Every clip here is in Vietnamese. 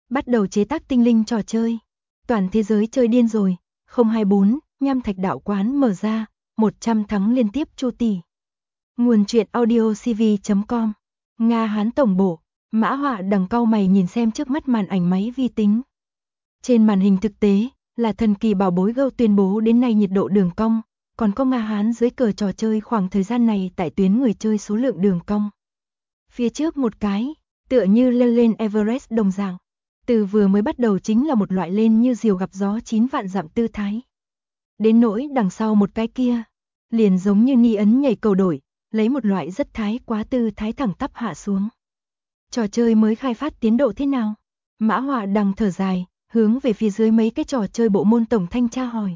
bắt đầu chế tác tinh linh trò chơi. Toàn thế giới chơi điên rồi, 024, nham thạch đạo quán mở ra, 100 thắng liên tiếp Chu tỷ. Nguồn truyện audio cv.com. Nga Hán tổng bộ. Mã Họa Đằng cau mày nhìn xem trước mắt màn ảnh máy vi tính. Trên màn hình thực tế là thần kỳ bảo bối Go tuyên bố đến nay nhiệt độ đường cong, còn có Nga Hán dưới cờ trò chơi khoảng thời gian này tại tuyến người chơi số lượng đường cong. Phía trước một cái, tựa như leo lên Everest đồng dạng. Từ vừa mới bắt đầu chính là một loại lên như diều gặp gió 9 vạn dặm tư thái. Đến nỗi đằng sau một cái kia, liền giống như ni ấn nhảy cầu đổi, lấy một loại rất thái quá tư thái thẳng tắp hạ xuống. Trò chơi mới khai phát tiến độ thế nào? Mã Họa Đằng thở dài, hướng về phía dưới mấy cái trò chơi bộ môn tổng thanh tra hỏi.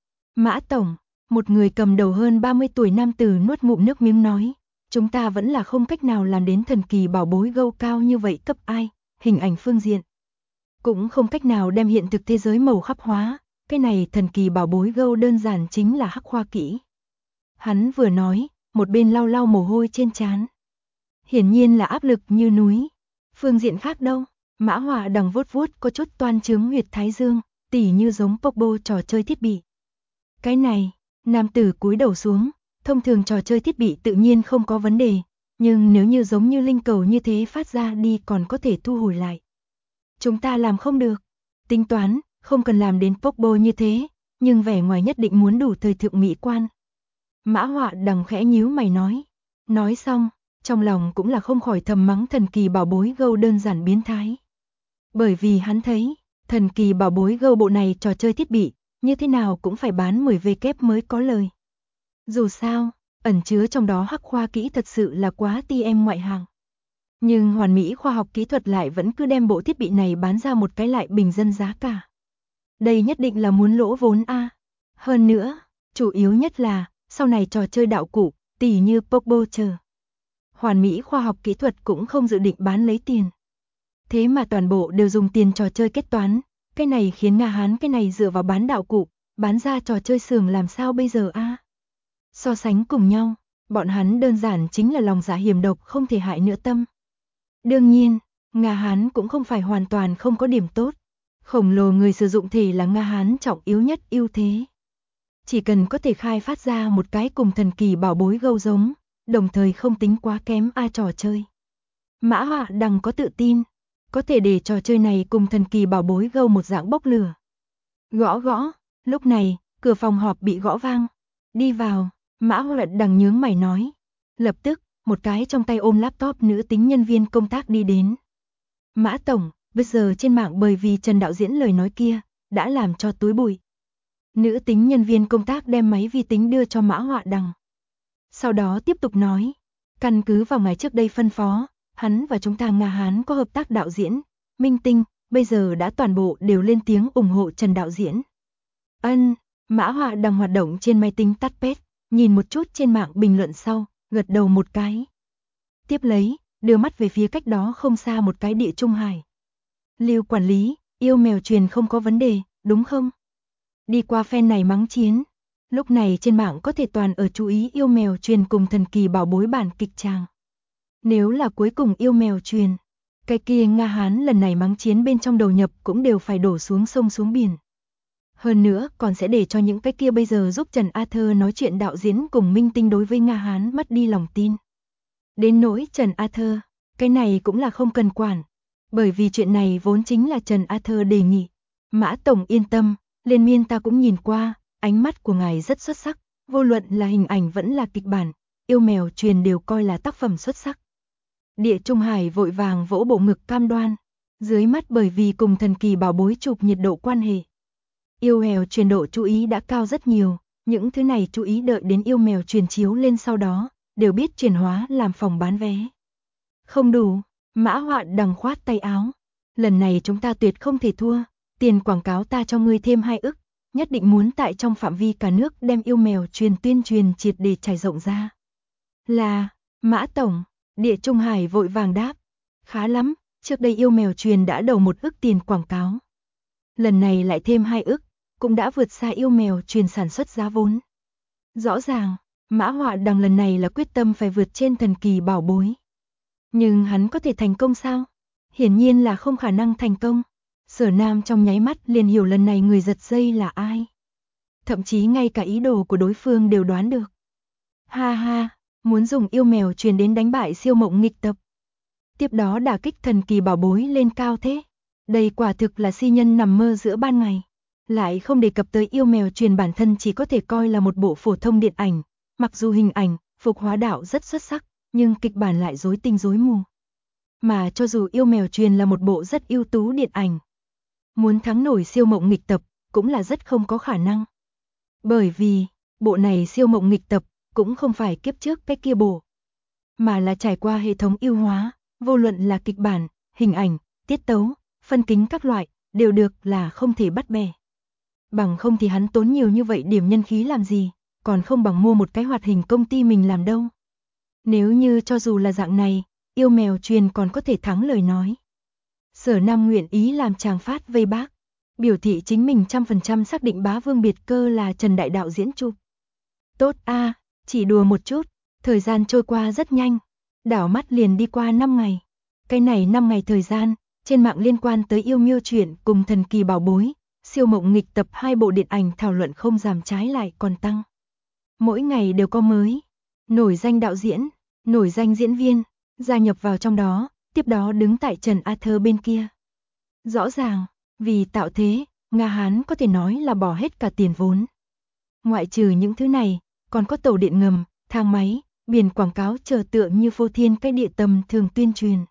Mã tổng, một người cầm đầu hơn 30 tuổi nam tử nuốt ngụm nước miếng nói, chúng ta vẫn là không cách nào làm đến thần kỳ bảo bối Go cao như vậy cấp ai, hình ảnh phương diện. Cũng không cách nào đem hiện thực thế giới màu khắc hóa, cái này thần kỳ bảo bối Go đơn giản chính là hắc khoa kỹ. Hắn vừa nói, một bên lau lau mồ hôi trên trán. Hiển nhiên là áp lực như núi. Phương diện khác đâu, Mã Họa Đằng vuốt vuốt có chút toan trướng huyệt thái dương, tỉ như giống Popo trò chơi thiết bị. Cái này, nam tử cúi đầu xuống, thông thường trò chơi thiết bị tự nhiên không có vấn đề, nhưng nếu như giống như linh cầu như thế phát ra đi còn có thể thu hồi lại. Chúng ta làm không được. Tính toán, không cần làm đến Popo như thế, nhưng vẻ ngoài nhất định muốn đủ thời thượng mỹ quan. Mã Họa Đằng khẽ nhíu mày nói. Nói xong, trong lòng cũng là không khỏi thầm mắng thần kỳ bảo bối Go đơn giản biến thái. Bởi vì hắn thấy, thần kỳ bảo bối Go bộ này trò chơi thiết bị, như thế nào cũng phải bán 10W mới có lời. Dù sao, ẩn chứa trong đó hắc khoa kỹ thật sự là quá TM ngoại hạng. Nhưng hoàn mỹ khoa học kỹ thuật lại vẫn cứ đem bộ thiết bị này bán ra một cái lại bình dân giá cả. Đây nhất định là muốn lỗ vốn a. Hơn nữa, chủ yếu nhất là, sau này trò chơi đạo cụ, tỉ như Popo chờ. Hoàn mỹ khoa học kỹ thuật cũng không dự định bán lấy tiền. Thế mà toàn bộ đều dùng tiền trò chơi kết toán, cái này khiến Nga Hán cái này dựa vào bán đạo cụ, bán ra trò chơi xưởng làm sao bây giờ a? So sánh cùng nhau, bọn hắn đơn giản chính là lòng dạ hiểm độc không thể hại nữa tâm. Đương nhiên, Nga Hán cũng không phải hoàn toàn không có điểm tốt. Khổng lồ người sử dụng thể là Nga Hán trọng yếu nhất ưu thế. Chỉ cần có thể khai phát ra một cái cùng thần kỳ bảo bối Go giống, đồng thời không tính quá kém trò chơi. Mã Họa Đằng có tự tin, có thể để trò chơi này cùng thần kỳ bảo bối Go một dạng bốc lửa. Gõ gõ, lúc này, cửa phòng họp bị gõ vang. Đi vào, Mã Họa Đằng nhướng mày nói. Lập tức, một cái trong tay ôm laptop nữ tính nhân viên công tác đi đến. Mã tổng, bây giờ trên mạng bởi vì Trần đạo diễn lời nói kia, đã làm cho túi bụi. Nữ tính nhân viên công tác đem máy vi tính đưa cho Mã Họa Đằng. Sau đó tiếp tục nói, căn cứ vào ngày trước đây phân phó, hắn và chúng ta Nga Hán có hợp tác đạo diễn, minh tinh, bây giờ đã toàn bộ đều lên tiếng ủng hộ Trần đạo diễn. Mã Họa Đằng hoạt động trên máy tính touchpad, nhìn một chút trên mạng bình luận sau, gật đầu một cái. Tiếp lấy, đưa mắt về phía cách đó không xa một cái địa trung hải. Lưu quản lý, yêu mèo truyền không có vấn đề, đúng không? Đi qua phen này mắng chiến. Lúc này trên mạng có thể toàn ở chú ý yêu mèo truyền cùng thần kỳ bảo bối bản kịch tràng. Nếu là cuối cùng yêu mèo truyền, cái kia Nga Hán lần này mắng chiến bên trong đầu nhập cũng đều phải đổ xuống sông xuống biển. Hơn nữa còn sẽ để cho những cái kia bây giờ giúp Trần Arthur nói chuyện đạo diễn cùng minh tinh đối với Nga Hán mất đi lòng tin. Đến nỗi Trần Arthur, cái này cũng là không cần quản. Bởi vì chuyện này vốn chính là Trần Arthur đề nghị. Mã tổng yên tâm, liên miên ta cũng nhìn qua, ánh mắt của ngài rất xuất sắc, vô luận là hình ảnh vẫn là kịch bản, yêu mèo truyền đều coi là tác phẩm xuất sắc. Địa Trung Hải vội vàng vỗ bộ ngực cam đoan, dưới mắt bởi vì cùng thần kỳ bảo bối chụp nhiệt độ quan hệ. Yêu mèo truyền độ chú ý đã cao rất nhiều, những thứ này chú ý đợi đến yêu mèo truyền chiếu lên sau đó, đều biết chuyển hóa làm phòng bán vé. Không đủ, Mã Họa Đằng khoát tay áo. Lần này chúng ta tuyệt không thể thua, tiền quảng cáo ta cho ngươi thêm 2 ức, nhất định muốn tại trong phạm vi cả nước đem yêu mèo truyền tuyên truyền triệt để trải rộng ra. Là, Mã tổng, Địa Trung Hải vội vàng đáp. Khá lắm, trước đây yêu mèo truyền đã đầu 1 ức tiền quảng cáo. Lần này lại thêm 2 ức, cũng đã vượt xa yêu mèo truyền sản xuất giá vốn. Rõ ràng, Mã Họa Đằng lần này là quyết tâm phải vượt trên thần kỳ bảo bối. Nhưng hắn có thể thành công sao? Hiển nhiên là không khả năng thành công. Sở Nam trong nháy mắt liền hiểu lần này người giật dây là ai. Thậm chí ngay cả ý đồ của đối phương đều đoán được. Ha ha, muốn dùng yêu mèo truyền đến đánh bại siêu mộng nghịch tập. Tiếp đó đả kích thần kỳ bảo bối lên cao thế. Đây quả thực là si nhân nằm mơ giữa ban ngày. Lại không đề cập tới yêu mèo truyền bản thân chỉ có thể coi là một bộ phổ thông điện ảnh. Mặc dù hình ảnh, phục hóa đạo rất xuất sắc, nhưng kịch bản lại rối tinh rối mù. Mà cho dù yêu mèo truyền là một bộ rất ưu tú điện ảnh, muốn thắng nổi siêu mộng nghịch tập cũng là rất không có khả năng. Bởi vì, bộ này siêu mộng nghịch tập cũng không phải kiếp trước cái kia bộ, mà là trải qua hệ thống ưu hóa, vô luận là kịch bản, hình ảnh, tiết tấu, phân kính các loại, đều được là không thể bắt bẻ. Bằng không thì hắn tốn nhiều như vậy điểm nhân khí làm gì, còn không bằng mua một cái hoạt hình công ty mình làm đâu. Nếu như cho dù là dạng này, yêu mèo truyền còn có thể thắng lời nói. Sở Nam nguyện ý làm chàng phát vây bác, biểu thị chính mình 100% xác định Bá Vương Biệt Cơ là Trần Đại Đạo diễn chụp. Tốt a, chỉ đùa một chút, thời gian trôi qua rất nhanh, đảo mắt liền đi qua 5 ngày. Cái này 5 ngày thời gian, trên mạng liên quan tới yêu miêu chuyện cùng thần kỳ bảo bối, siêu mộng nghịch tập 2 bộ điện ảnh thảo luận không giảm trái lại còn tăng. Mỗi ngày đều có mới, nổi danh đạo diễn, nổi danh diễn viên, gia nhập vào trong đó, tiếp đó đứng tại Trần Arthur bên kia. Rõ ràng, vì tạo thế, Nga Hán có thể nói là bỏ hết cả tiền vốn. Ngoại trừ những thứ này, còn có tàu điện ngầm, thang máy, biển quảng cáo chờ tựa như phô thiên cái địa tầm thường tuyên truyền.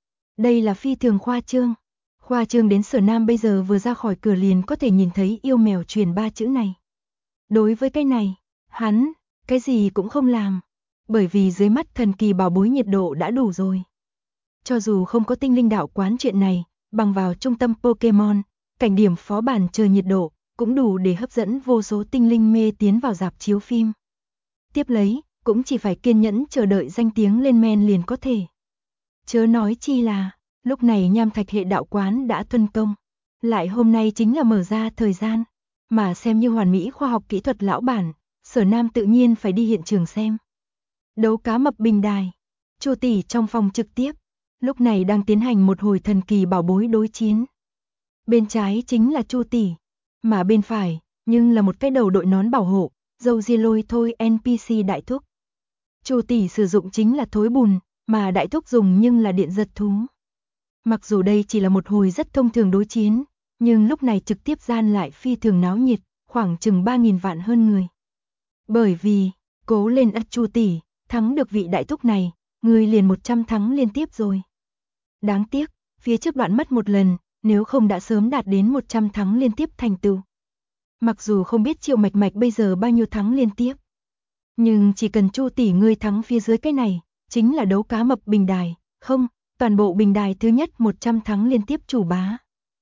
Đây là phi thường khoa trương. Khoa trương đến Sở Nam bây giờ vừa ra khỏi cửa liền có thể nhìn thấy yêu mèo truyền 3 chữ này. Đối với cái này, hắn, cái gì cũng không làm. Bởi vì dưới mắt thần kỳ bảo bối nhiệt độ đã đủ rồi. Cho dù không có tinh linh đạo quán chuyện này, bằng vào trung tâm Pokemon, cảnh điểm phó bản chờ nhiệt độ, cũng đủ để hấp dẫn vô số tinh linh mê tiến vào rạp chiếu phim. Tiếp lấy, cũng chỉ phải kiên nhẫn chờ đợi danh tiếng lên men liền có thể. Chớ nói chi là, lúc này Nham Thạch hệ đạo quán đã tuân công. Lại hôm nay chính là mở ra thời gian, mà xem như hoàn mỹ khoa học kỹ thuật lão bản, Sở Nam tự nhiên phải đi hiện trường xem. Đấu cá mập bình đài, Chu tỷ trong phòng trực tiếp, lúc này đang tiến hành một hồi thần kỳ bảo bối đối chiến. Bên trái chính là Chu tỷ, mà bên phải, nhưng là một cái đầu đội nón bảo hộ, dâu ria lôi thôi NPC đại thúc. Chu tỷ sử dụng chính là thối bùn, mà đại thúc dùng nhưng là điện giật thú. Mặc dù đây chỉ là một hồi rất thông thường đối chiến, nhưng lúc này trực tiếp gian lại phi thường náo nhiệt, khoảng chừng 3.000 vạn hơn người. Bởi vì, cố lên Chu tỷ, thắng được vị đại thúc này, người liền 100 thắng liên tiếp rồi. Đáng tiếc, phía trước đoạn mất một lần, nếu không đã sớm đạt đến 100 thắng liên tiếp thành tựu. Mặc dù không biết Triệu Mạch Mạch bây giờ bao nhiêu thắng liên tiếp, nhưng chỉ cần Chu tỷ ngươi thắng phía dưới cái này, chính là đấu cá mập bình đài, không, toàn bộ bình đài thứ nhất 100 thắng liên tiếp chủ bá.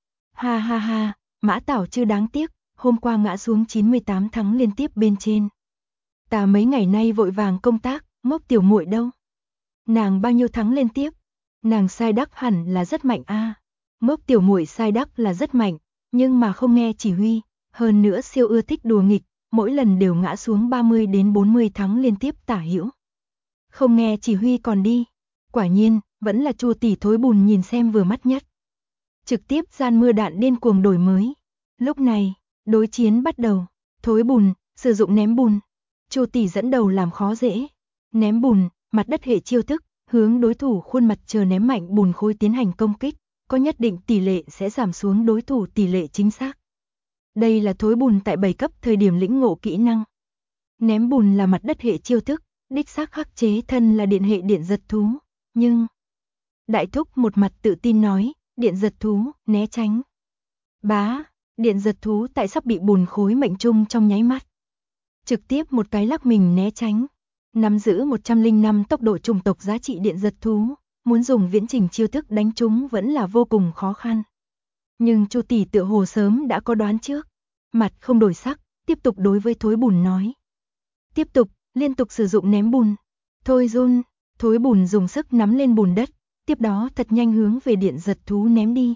Ha ha ha, Mã Tảo Trư đáng tiếc, hôm qua ngã xuống 98 thắng liên tiếp bên trên. Ta mấy ngày nay vội vàng công tác, Mốc tiểu muội đâu? Nàng bao nhiêu thắng liên tiếp? Nàng sai đắc hẳn là rất mạnh a. Mốc tiểu muội sai đắc là rất mạnh, nhưng mà không nghe chỉ huy, hơn nữa siêu ưa thích đùa nghịch, mỗi lần đều ngã xuống 30 đến 40 thắng liên tiếp tả hữu. Không nghe chỉ huy còn đi. Quả nhiên, vẫn là Chu tỷ thối bùn nhìn xem vừa mắt nhất. Trực tiếp gian mưa đạn điên cuồng đổi mới. Lúc này, đối chiến bắt đầu. Thối bùn, sử dụng ném bùn. Chu tỷ dẫn đầu làm khó dễ. Ném bùn, mặt đất hệ chiêu thức, hướng đối thủ khuôn mặt chờ ném mạnh bùn khối tiến hành công kích, có nhất định tỷ lệ sẽ giảm xuống đối thủ tỷ lệ chính xác. Đây là thối bùn tại 7 cấp thời điểm lĩnh ngộ kỹ năng. Ném bùn là mặt đất hệ chiêu thức, đích xác khắc chế thân là điện hệ điện giật thú, nhưng đại thúc một mặt tự tin nói, điện giật thú, né tránh. Bá, điện giật thú tại sắp bị bùn khối mệnh trung trong nháy mắt. Trực tiếp một cái lắc mình né tránh. Nắm giữ 105 tốc độ chủng tộc giá trị điện giật thú, muốn dùng viễn trình chiêu thức đánh chúng vẫn là vô cùng khó khăn. Nhưng Chu tỷ tựa hồ sớm đã có đoán trước, mặt không đổi sắc, tiếp tục đối với thối bùn nói. Tiếp tục, liên tục sử dụng ném bùn. Thôi run, thối bùn dùng sức nắm lên bùn đất, tiếp đó thật nhanh hướng về điện giật thú ném đi.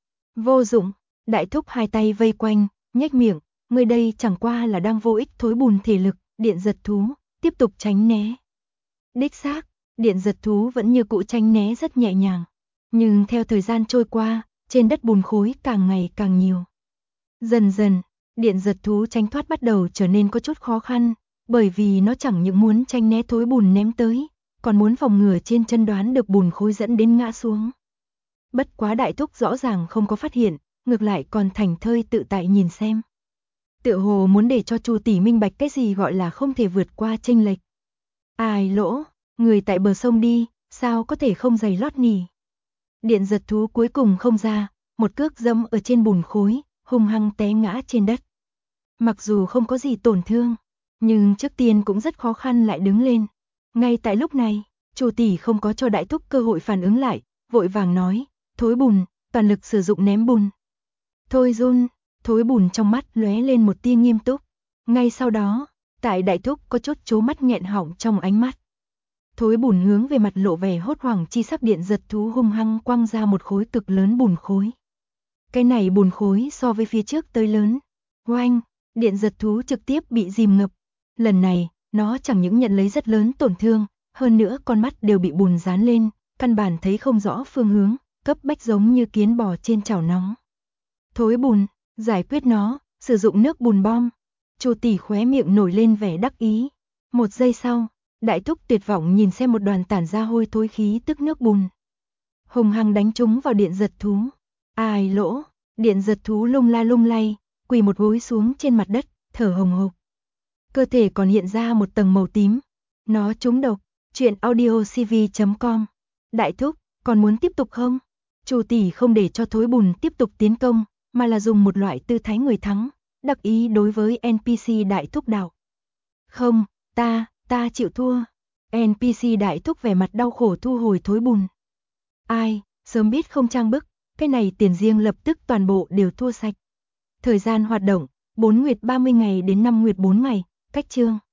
Vô dụng, đại thúc hai tay vây quanh, nhếch miệng, người đây chẳng qua là đang vô ích thối bùn thể lực, điện giật thú, tiếp tục tránh né. Đích xác, điện giật thú vẫn như cũ tránh né rất nhẹ nhàng. Nhưng theo thời gian trôi qua, trên đất bùn khối càng ngày càng nhiều. Dần dần, điện giật thú tránh thoát bắt đầu trở nên có chút khó khăn, bởi vì nó chẳng những muốn tránh né thối bùn ném tới, còn muốn phòng ngừa trên chân đoán được bùn khối dẫn đến ngã xuống. Bất quá đại thúc rõ ràng không có phát hiện, ngược lại còn thảnh thơi tự tại nhìn xem. Tựa hồ muốn để cho Chu tỷ minh bạch cái gì gọi là không thể vượt qua chênh lệch. Ai lỗ, người tại bờ sông đi, sao có thể không giày lót nhỉ? Điện giật thú cuối cùng không ra, một cước dẫm ở trên bùn khối, hung hăng té ngã trên đất. Mặc dù không có gì tổn thương, nhưng trước tiên cũng rất khó khăn lại đứng lên. Ngay tại lúc này, Chu tỷ không có cho đại thúc cơ hội phản ứng lại, vội vàng nói, thối bùn, toàn lực sử dụng ném bùn. Thôi run, thối bùn trong mắt lóe lên một tia nghiêm túc. Ngay sau đó, tại đại thúc có chút trố mắt nghẹn họng trong ánh mắt. Thối bùn hướng về mặt lộ vẻ hốt hoảng chi sắc điện giật thú hung hăng quăng ra một khối cực lớn bùn khối. Cái này bùn khối so với phía trước tới lớn. Oanh, điện giật thú trực tiếp bị dìm ngập. Lần này, nó chẳng những nhận lấy rất lớn tổn thương, hơn nữa con mắt đều bị bùn dán lên, căn bản thấy không rõ phương hướng, cấp bách giống như kiến bò trên chảo nóng. Thối bùn, giải quyết nó, sử dụng nước bùn bom. Chu tỷ khóe miệng nổi lên vẻ đắc ý. Một giây sau, đại thúc tuyệt vọng nhìn xem một đoàn tản ra hôi thối khí tức nước bùn. Hùng hăng đánh trúng vào điện giật thú. Ai lỗ, điện giật thú lung lay, quỳ một gối xuống trên mặt đất, thở hồng hộc. Cơ thể còn hiện ra một tầng màu tím. Nó trúng độc. Chuyện audiocv.com. Đại thúc, còn muốn tiếp tục không? Chu tỷ không để cho thối bùn tiếp tục tiến công, mà là dùng một loại tư thái người thắng, đặc ý đối với NPC đại thúc đạo. Không, ta chịu thua. NPC đại thúc vẻ mặt đau khổ thu hồi thối bùn. Ai, sớm biết không trang bức, cái này tiền riêng lập tức toàn bộ đều thua sạch. Thời gian hoạt động, 4 nguyệt 30 ngày đến 5 nguyệt 4 ngày, cách chương.